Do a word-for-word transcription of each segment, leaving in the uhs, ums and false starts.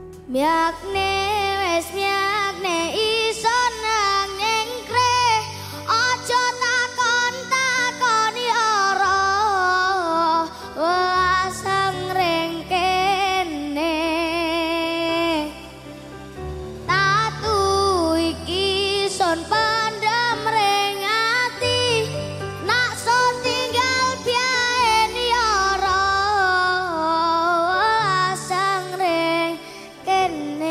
Miakne wes miakne iso nang nyengkre aja takon takoni ora welasang ring kene tatu iki son pandam ring ati nak son tinggal biaen ora welasang ring kene.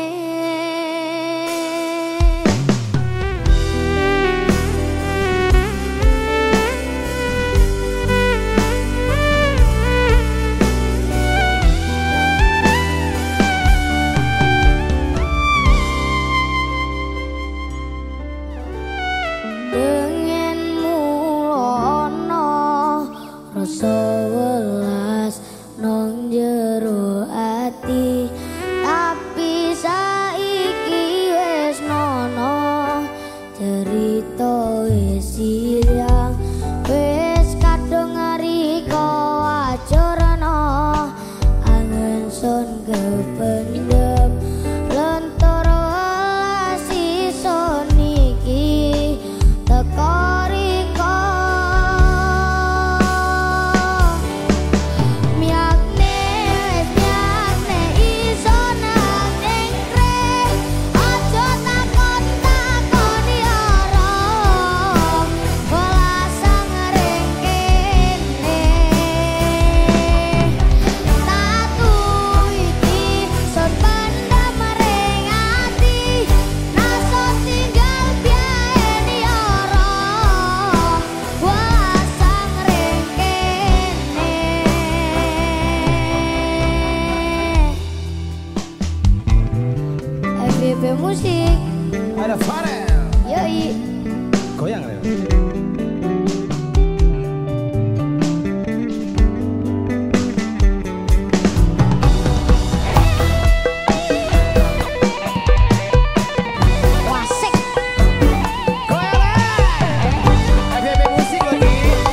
Dengenmu ono rasa welas nang jero ati tapi saiki wis nono cerita wis ilang wis kadung ngriko acorno angen son kependem lentur welas iso niki teko riko miakne wis miakne iso nang nyengkre aja takon takoni ora welasang ring kene tatu iki son pandam ring ati naso tinggal biaen ora welasang ring kene. F Y P Musik. Ada Farel. Yoi. Goyang Rel. Wasik. Goyang Rel. F Y P Musik lagi.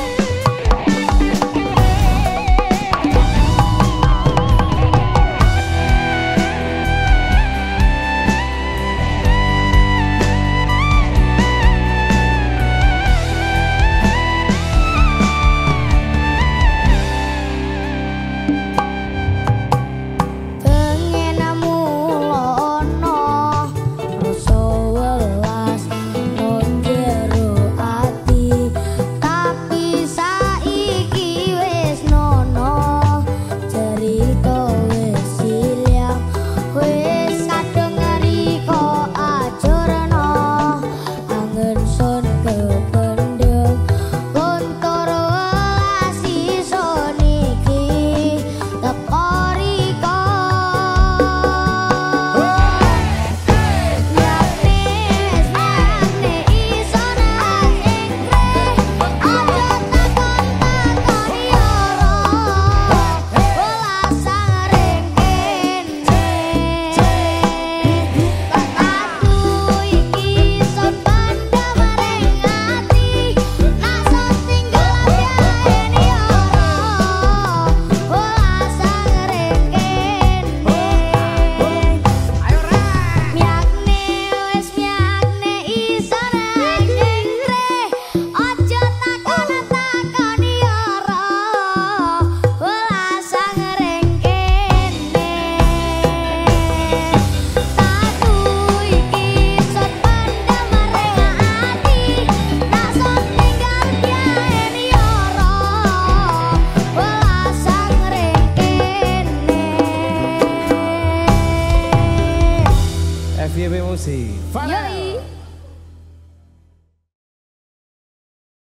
Pengenamu ono rasa welas nang jero ati tapi saiki wis nono cerita wis ilang wis kadung ngriko acorno angen son kependem kontor welas iso niki teko riko miakne wis miakne iso nang nyengkre aja takon takoni ora welasang ring kene tatu iki son pandam ring ati nak son tinggal biaen ora welasang ring kene Ayo Rel. miakne wis miakne iso nang nyengkre aja takon takoni ora welasang ring kene tatu iki son pandam ring ati nak son tinggal biaen ora welasang ring kene. F Y P Musik. Farel. Yoi.